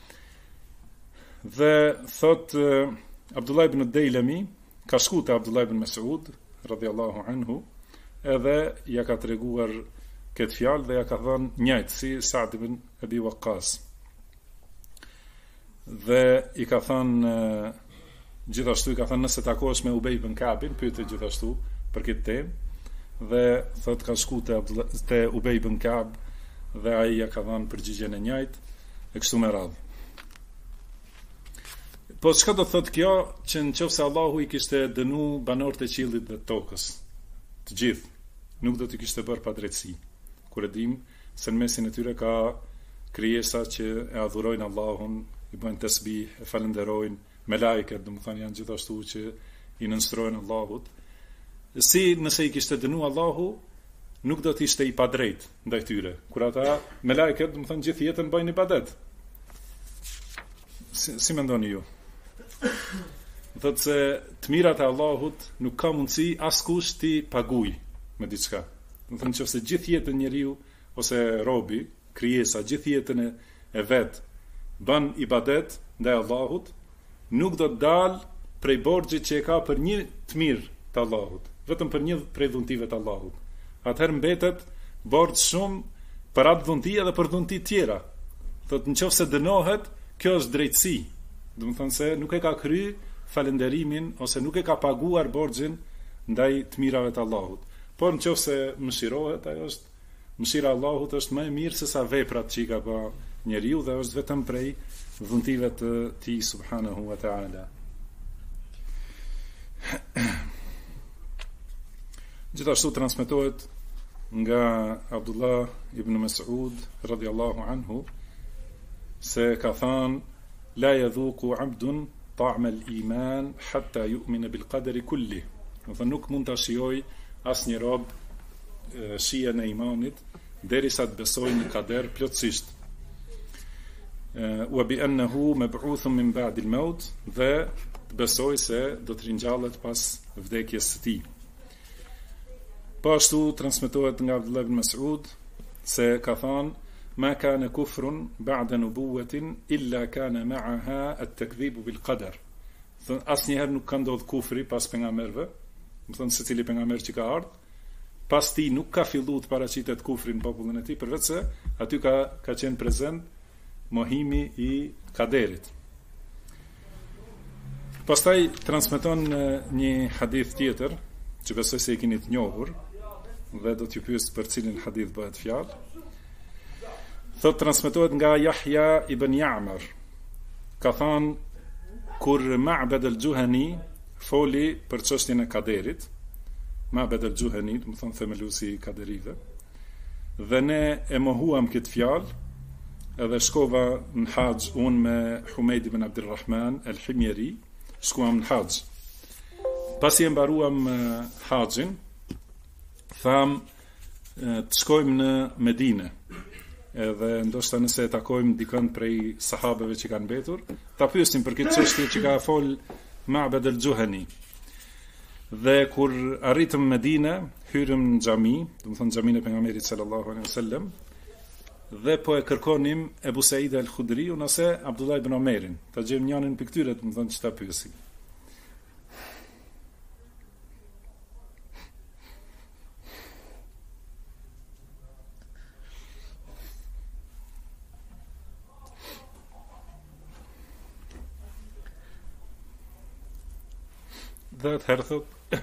Dhe thot Abdullah ibn ad-Dailami ka shku te Abdullah ibn Mas'ud radhiyallahu anhu, edhe ja ka treguar këtë fjalë dhe ja ka thënë njëjtë si Sa'd ibn Abi Waqqas. Dhe i ka thënë gjithashtu, i ka thënë nëse takohesh me Ubej ibn Ka'bin, pyete gjithashtu për këtë temë, dhe thot ka shku te Ubej ibn Ka'b dhe ai ja ka dhënë përgjigjen e njëjtë e kështu me radhë. Po çka do thot kjo, që nëse Allahu i kishte dënu banorët e qiellit dhe tokës, të gjithë, nuk do t'i kishte bërë padrejtësi. Kur e dim se në mesin e tyre ka krijesa që e adhurojnë Allahun, i bojnë tasbih, e falenderojnë, me lajket, do më thënë janë gjithashtu që i nënstrojnë Allahut. Si nëse i kishte dënu Allahu, nuk do t'ishte i padrejt ndaj tyre. Kur ata me lajket, do më thënë gjithë jetën bëjnë ibadet. Si mendoni ju? Thotë se të mirat e Allahut nuk ka mundësi askush ti paguj me diçka. Do të thënë nëse gjithë jetën njeriu ose robi, krijesa, gjithë jetën e vet bën ibadet ndaj Allahut, nuk do të dalë prej borxhit që e ka për një të mirë të Allahut, vetëm për një prej dhuntive të Allahut. Atëherë mbetet borxh shumë për atë dhunti edhe për dhunti tjera. Thotë nëse dënohet, kjo është drejtësi. Do të thonë se nuk e ka kry falenderimin ose nuk e ka paguar borxhin ndaj të mirave të Allahut. Por nëse mëshirohet, ajo është mëshira e Allahut është më e mirë se sa veprat që i ka bërë njeriu dhe është vetëm prej dhuntive të tij subhanahu wa taala. Gjithashtu transmetohet nga Abdullah ibn Mas'ud radhiyallahu anhu se ka thënë la yadhuqu 'abdun ta'am al-iman hatta yu'mina bil qadri kulli. Do të nuk mund ta shijoj asnjë rob shijen e imanit derisa të besojë në kader plotësisht. Wa bi annahu mab'uthun min ba'd al-maut, dhe të besoj se do të ringjallet pas vdekjes së tij. Po ashtu transmetohet nga Abdullah ibn Mas'ud se ka thënë ma kana kufrun ba'da nubuwatin illa kana ma'aha at-takdhib bil qadar. Asnjëherë nuk ka ndodhur kufri pas pejgamberëve, do të thonë secili pejgamber që ka ardhur, pas tij nuk ka filluar të paraqitet kufri në popullin e tij, përveç se aty ka qenë prezent mohimi i kaderit. Pastaj transmeton një hadith tjetër, që besoj se e keni të njohur, dhe do t'ju pyes për cilin hadith bëhet fjalë. Thot transmetohet nga Yahya ibn Ya'mar. Ka thënë kur Ma'bad al-Juhani foli për çështjen e kaderit, Ma'bad al-Juhani, do të thonë themeluesi i kaderive, dhe ne e mohuam këtë fjalë, edhe shkova në haxh unë me Humeid ibn Abdulrahman al-Himyari, shkuam në haxh. Pasi e mbaruam haxhin, tham të shkojmë në Medinë, edhe ndoshta nëse e takojmë dikën prej sahabeve që kanë mbetur, ta pyesim për këtë çështje që ka fol Ma'bad al-Juhani. Dhe kur arritëm në Medinë, hyrëm në xhami, do të thonë xhamin e pejgamberit sallallahu alaihi wasallam, dhe po e kërkonim Ebu Said al-Khudri ose Abdullah ibn Omerin. Ta gjejmë njërin për këtyre, do të thonë ç'ta pyesim. Dhe të herthot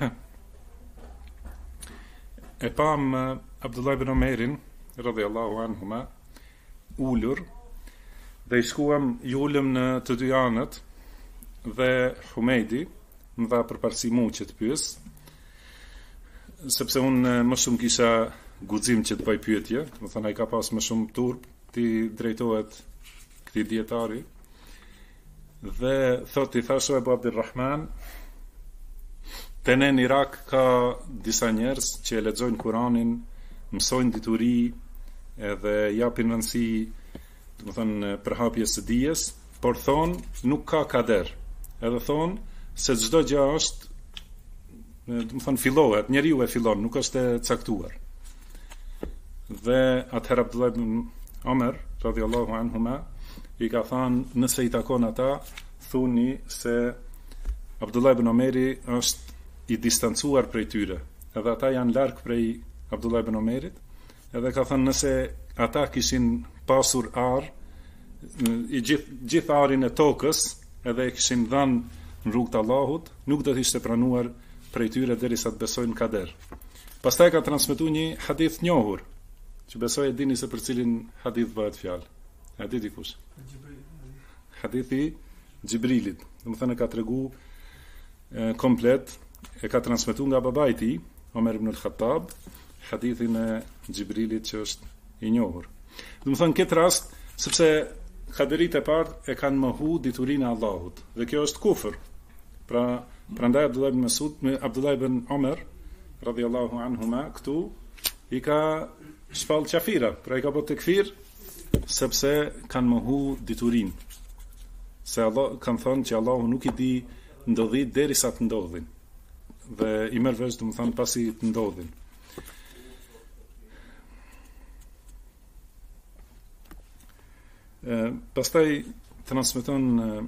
e pam Abdullah ibn Omerin radhiyallahu anhuma ulur dhe i shkuam ulëm në të dy anët dhe Humeidi më dha përparësi mua që të pyes, sepse unë më shumë kisha guxim që të bëj pyetje, do thënë ai ka pas më shumë turp ti drejtohet këtij dietari dhe thotë i thashë Abu Abdulrahman, te ne në Irak ka disa njerëz që e lexojnë Kur'anin, mësojnë dituri edhe japin rëndësi, do të thonë përhapjes së dijes, por thonë nuk ka kader. Edhe thonë se çdo gjë është, do të thonë fillohet, njeriu e fillon, nuk është e caktuar. Dhe atëherë Abdullah ibn Omer radhiyallahu anhuma i ka thënë nëse i takon ata, thuni se Abdullah ibn Omeri është i distancuar prej tyre, edhe ata janë larg prej Abdullah ibn Omerit, edhe ka thënë nëse ata kishin pasur ar, i gjithë arin e tokës, edhe e kishin dhënë në rrugt të Allahut, nuk do të ishte pranuar prej tyre derisa të besojnë kader. Pastaj ka transmetuar një hadith njohur, që besoj e dini se për cilin hadith bëhet fjalë. A di dikush? Hadithi Xhibrilit, domethënë ka tregu komplet, e ka transmetuar nga babai i tij, Omer ibn al-Khattab, hadithin e Xhibrilit që është i njohur. Do të thonë këtë rast, sepse kaderit e parë e kanë mohu diturinë e Allahut. Dhe kjo është kufër. Prandaj Abdullah ibn Umar radhiyallahu anhuma këtu i ka shpall qafira, pra i ka bërë tekfir sepse kanë mohu diturinë. Se Allah kanë thënë që Allahu nuk i di ndodhit derisa të ndodhin. Dhe i merr vesh domethënë pasi të ndodhin. Pastaj transmeton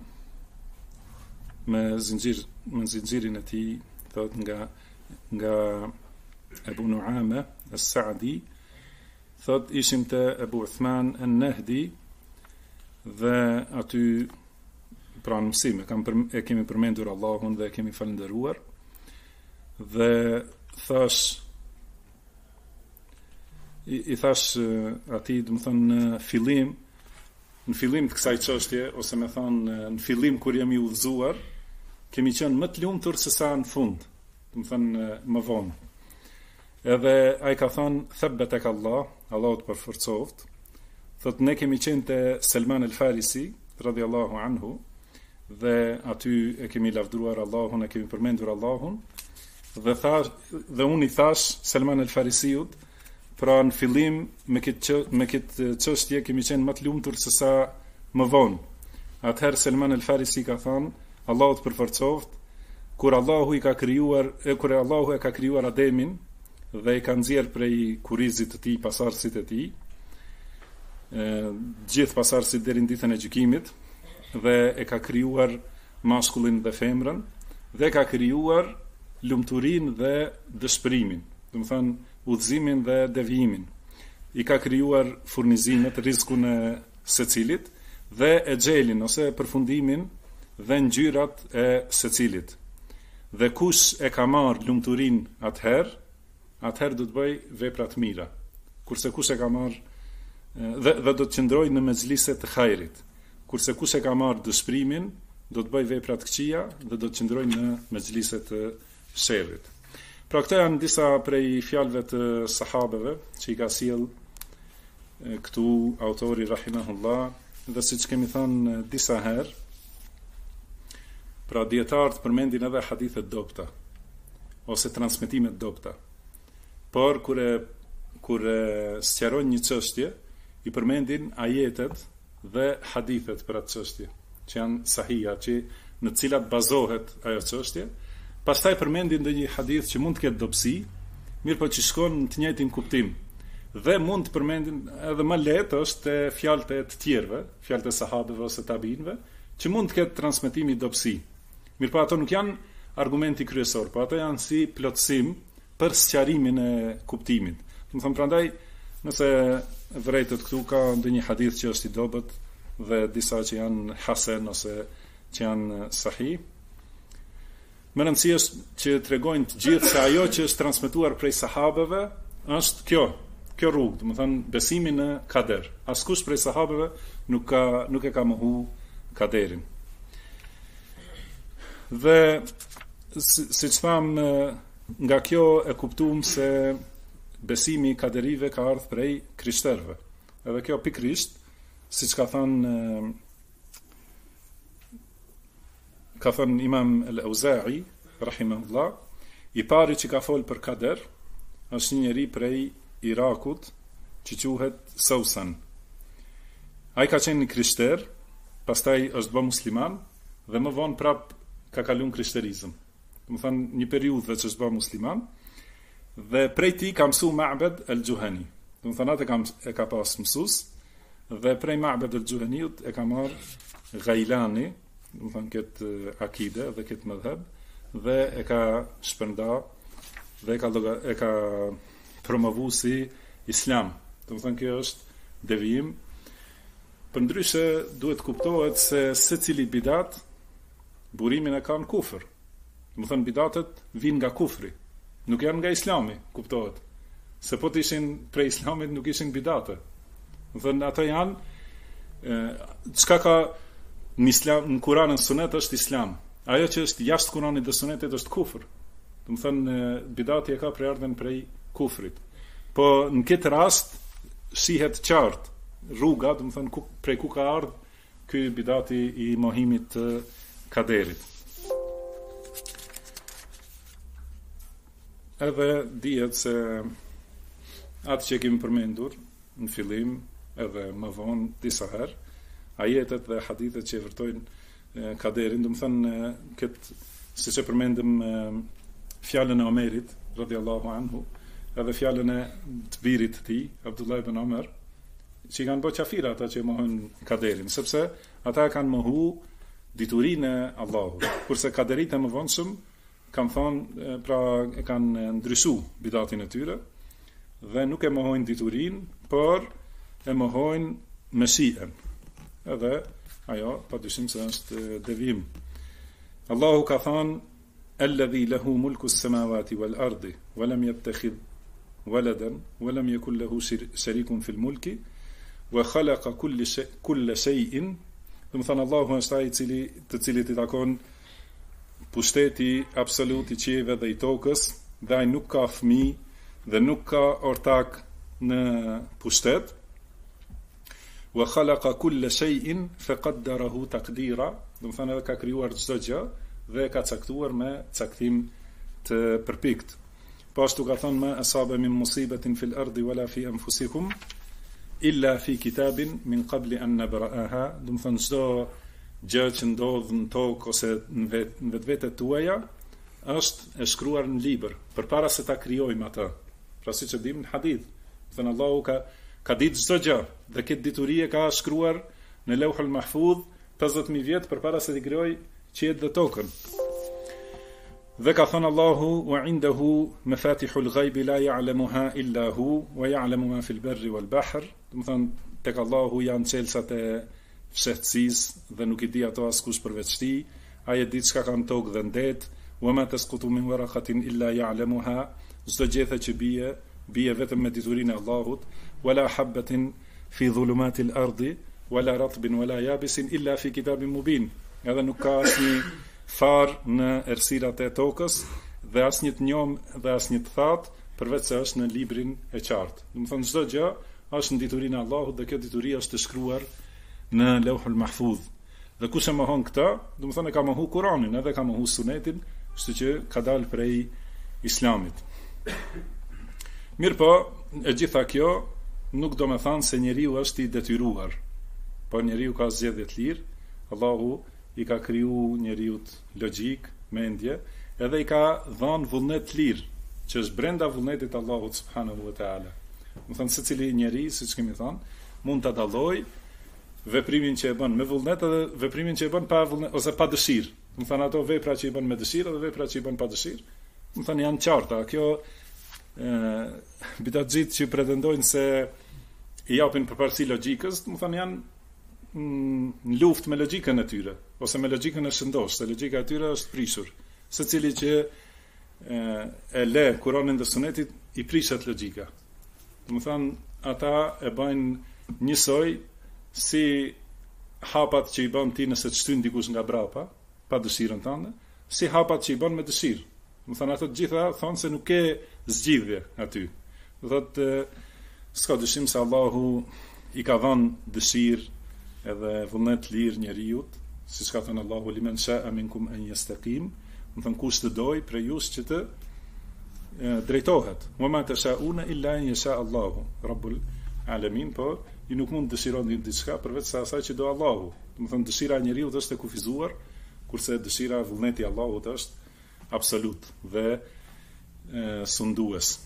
me zinxhirin e tij, thot nga Abu Nu'ama as-Sa'di, thot ishim te Abu Uthman an-Nahdi dhe aty pra në mësime e kemi përmendur Allahun dhe e kemi falënderuar dhe thash i thash atij domethënë në fillim të kësaj çështje, ose me thonë në fillim kur jemi udhëzuar, kemi qenë më të lumtur se sa në fund, domethënë më vonë. Edhe ai ka thonë thabbatak Allah, Allahu të përforcoft. Thot ne kemi qenë te Salman al-Farisi radhiyallahu anhu dhe aty e kemi lavdruar Allahun, e kemi përmendur Allahun dhe unë i thash Salman al-Farisiut, pra në fillim me këtë çështje kemi qenë më të lumtur se sa më vonë. Atëherë Salman al-Farisi ka thënë, Allahu të përforcoft, kur Allahu e ka krijuar Ademin dhe i ka nxjerr prej kurrizit të tij pasardhësit e tij, gjithë pasardhësit deri në ditën e gjykimit, dhe e ka krijuar mashkullin dhe femrën, dhe ka krijuar lumturinë dhe dëshpërimin, domethënë udhëzimin dhe devijimin. I ka krijuar furnizimet, rrezikun e secilit dhe e xhelin ose përfundimin dhe ngjyrat e secilit. Dhe kush e ka marr lumturinë atëherë do të bëj vepra të mira. Kurse kush e ka marr dhe do të qëndrojë në mezhlise të hajrit. Kurse kush e ka marr dëshpërimin, do të bëj vepra të këqija dhe do të qëndrojë në mezhlise të sherrit. Pra këto janë disa prej fjalëve të sahabeve që i ka sjell këtu autori rahimahullah, dhe siç kemi thënë disa herë, pra dietarët përmendin edhe hadithe të dobta ose transmetime të dobta. Por kur sqarojnë një çështje, i përmendin ajetet dhe hadithet për atë çështje, që janë sahija, që në të cilat bazohet ajo çështje. Pastaj përmendin ndonjë hadith që mund të ketë dobësi, mirë po që shkon në të njëjtin kuptim. Dhe mund të përmendin edhe më lehtë është fjalët e të tjerëve, fjalët e sahabeve ose tabiinëve, që mund të ketë transmetimi dobësi. Mirë po ato nuk janë argumenti kryesor, po ato janë si plotësim për sqarimin e kuptimit. Do të them prandaj, nëse vërejtët këtu ka ndonjë hadith që është i dobët dhe disa që janë hasan ose që janë sahih, më rëndësi është që tregojnë të gjithë se ajo që është transmetuar prej sahabeve është kjo rrugë, do të thënë besimi në kader. Askush prej sahabeve nuk e ka mohu kaderin. Dhe siç tham, nga kjo e kuptuam se besimi i kaderive ka ardhur prej krishterëve. Edhe kjo pikrisht, siç ka thënë Imam al-Auza'i rahimahullah, i pari që ka folë për kader është një njeri prej Irakut që quhet Sausan. Ai ka qenë një krishter, pastaj është bë musliman dhe më vonë prap ka kaluar krishterizëm. Do të thënë një periudhë që është bë musliman dhe prej tij ka mësuar Ma'bad al-Juhani. Do të thënë atë e ka pas mësues dhe prej Ma'bad al-Juhaniut e ka marr Ghailani, do të thënë këtë akide dhe këtë mëdhëb, dhe e ka shpërnda dhe e ka promovu si islam. Do të thënë kjo është devijim. Përndryshe duhet kuptohet se secili bidat burimin e ka në kufër. Do të thënë bidatet vijnë nga kufri, nuk janë nga islami, kuptohet. Se po të ishin prej islamit nuk ishin bidate. Do të thënë ato janë çka ka në islam, në Kur'an dhe Sunet është islam. Ajo që është jashtë Kur'anit dhe Sunetit është kufër. Do të thënë bidati e ka prejardhën prej kufrit. Po në këtë rast shihet qartë rruga, do të thënë prej ku ka ardhur ky bidati i mohimit të kaderit. Edhe dihet se atë që kemi përmendur në fillim edhe më vonë disa herë, ajetet dhe hadithet që vërtojnë kaderin, do të thënë këtë siç e përmendëm fjalën e Omerit radhiyallahu anhu, edhe fjalën e të birit të tij, Abdullah ibn Omer, që kanë bërë qafira ata që mohojnë kaderin, sepse ata kanë mohu diturinë e Allahut, kurse kaderit e mëvonshëm kanë thonë, pra e kanë ndryshu bidatin e tyre dhe nuk e mohojnë diturinë, por e mohojnë meshiën. Edhe ajo padyshim se është devijim. Allahu ka thënë: "Alladhi lahu mulku as-samawati wal-ardi wa lam yattakhidh waladan wa lam yakul lahu sharikun fil mulki wa khalaqa kulla shay'in." Do të thënë Allahu është ai të cilit i takon pushteti absolut i qiejve dhe i tokës, dhe ai nuk ka fëmijë dhe nuk ka ortak në pushtet. Wa khalaqa kulla shay'in faqaddarahu taqdira, do të thënë edhe ka krijuar çdo gjë dhe ka caktuar me caktim të përpikt. Po ashtu ka thënë: "Ma asaba min musibatin fil ardi wala fi anfusikum illa fi kitabin min qabli an nabra'aha", do të thënë çdo gjë që ndodh në tokë ose në vetvetet tuaja është e shkruar në libër përpara se ta krijojmë atë. Pra siç e dimë në hadith, thënë Allahu ka ditë çdo gjë dhe këtë dituri e ka shkruar në Lauhul Mahfudh 50.000 vjet përpara se të krijojë qiejt dhe tokën. Dhe ka thënë Allahu: "Wa 'indahu mafatihul ghaibi la ya'lamuha illa hu wa ya'lamu ma fil barri wal bahr", do të thënë tek Allahu janë çelësat e fshehtësisë dhe nuk i di ato askush përveç tij, ai e di çka ka në tokë dhe në det, "wa ma tasqutu min waraqatin illa ya'lamuha", çdo gjethe që bie vetëm me diturinë e Allahut, "wala habatin fi dhulumatil ardi wala ratbin wala yabisin illa fi kitabin mubin", edhe nuk ka asnjë far në errësirat e tokës dhe asnjë të njom dhe asnjë të thatë përveç se është në librin e qartë. Do të thonë çdo gjë është në diturinë e Allahut dhe kjo dituri është e shkruar në Lauhul Mahfudh. Dhe kush e mohon këtë, do të thonë ka mohu Kur'anin, edhe ka mohu Sunetin, kështu që ka dalë prej Islamit. Mirë po, e gjitha kjo nuk do me thanë se njeriu është i detyruar, po njeriu ka zgjedhje të lirë. Allahu i ka kriju njeriut logjik, mendje, edhe i ka dhënë vullnet të lirë, që është brenda vullnetit Allahut subhanahu wa taala. Do thënë secili njeri, siç kemi thënë, mund ta dallojë veprimin që e bën me vullnet edhe veprimin që e bën pa vullnet ose pa dëshirë. Do thënë ato vepra që i bën me dëshirë dhe vepra që i bën pa dëshirë, do thënë janë qarta. Kjo bidatxhit që pretendojnë se i japin përparësi logjikës, do thënë janë në luftë me logjikën e tyre ose me logjikën e shëndosh, se logjika e tyre është prishur. Secili që e le Kur'anin dhe Sunetit i prishet logjika. Do të thënë ata e bëjnë njësoj si hapat që i bën ti nëse të shtyn dikush nga brapa pa dëshirën tënde, si hapat që i bën me dëshirë. Do thënë ato të gjitha thonë se nuk ke zgjidhje aty. Do thotë s'ka dyshim se Allahu i ka dhënë dëshirë edhe vullnet lirë njeriut, siç ka thënë Allahu: "Limen sha'a minkum an yastaqim", do thënë kush të doj prej jush që të drejtohet. "Wa ma tasha'una illa an yasha Allahu Rabbul alamin", po ju nuk mund të dëshironi diçka përveç se asaj që do Allahu. Do thënë dëshira e njeriut është e kufizuar, kurse dëshira e vullneti i Allahut është absolut dhe sundues.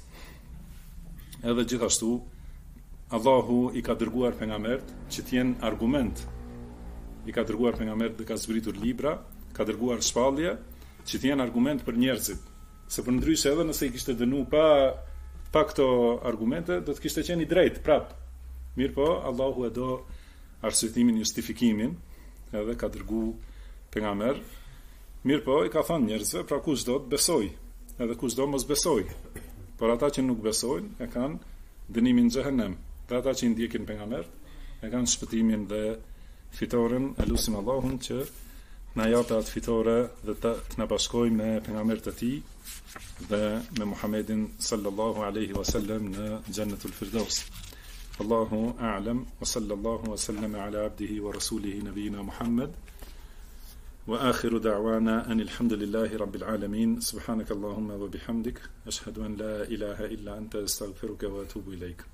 Edhe gjithashtu Allahu i ka dërguar pejgambert që të jenë argument. I ka dërguar pejgambert dhe ka zbritur libra, ka dërguar shpallje që të jenë argument për njerëzit. Se për ndryshe edhe nëse i kishte dënu pa këto argumente, do të kishte qenë i drejtë prap. Mirë po, Allahu e do arsyetimin, justifikimin, edhe ka dërgu pejgamber. Mirë po, i ka thënë njerëzve, pra kush do të besoj, edhe kush do mos besoj. Por ata që nuk besojnë e kanë dënimin në xhehenem. Dhe ata që i ndjekin pejgambert e kanë shpëtimin dhe fitoren. E lutim Allahun që na japë atë fitore dhe të na bashkojë me pejgambert e tij dhe me Muhammedin sallallahu alaihi wasallam në Jannatul Firdaus. الله أعلم، وصلى الله وسلم على عبده ورسوله نبينا محمد، وآخر دعوانا أن الحمد لله رب العالمين. سبحانك اللهم وبحمدك، أشهد أن لا إله إلا أنت، أستغفرك وأتوب إليك.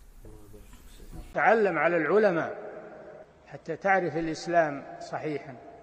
تعلم على العلماء حتى تعرف الإسلام صحيحا.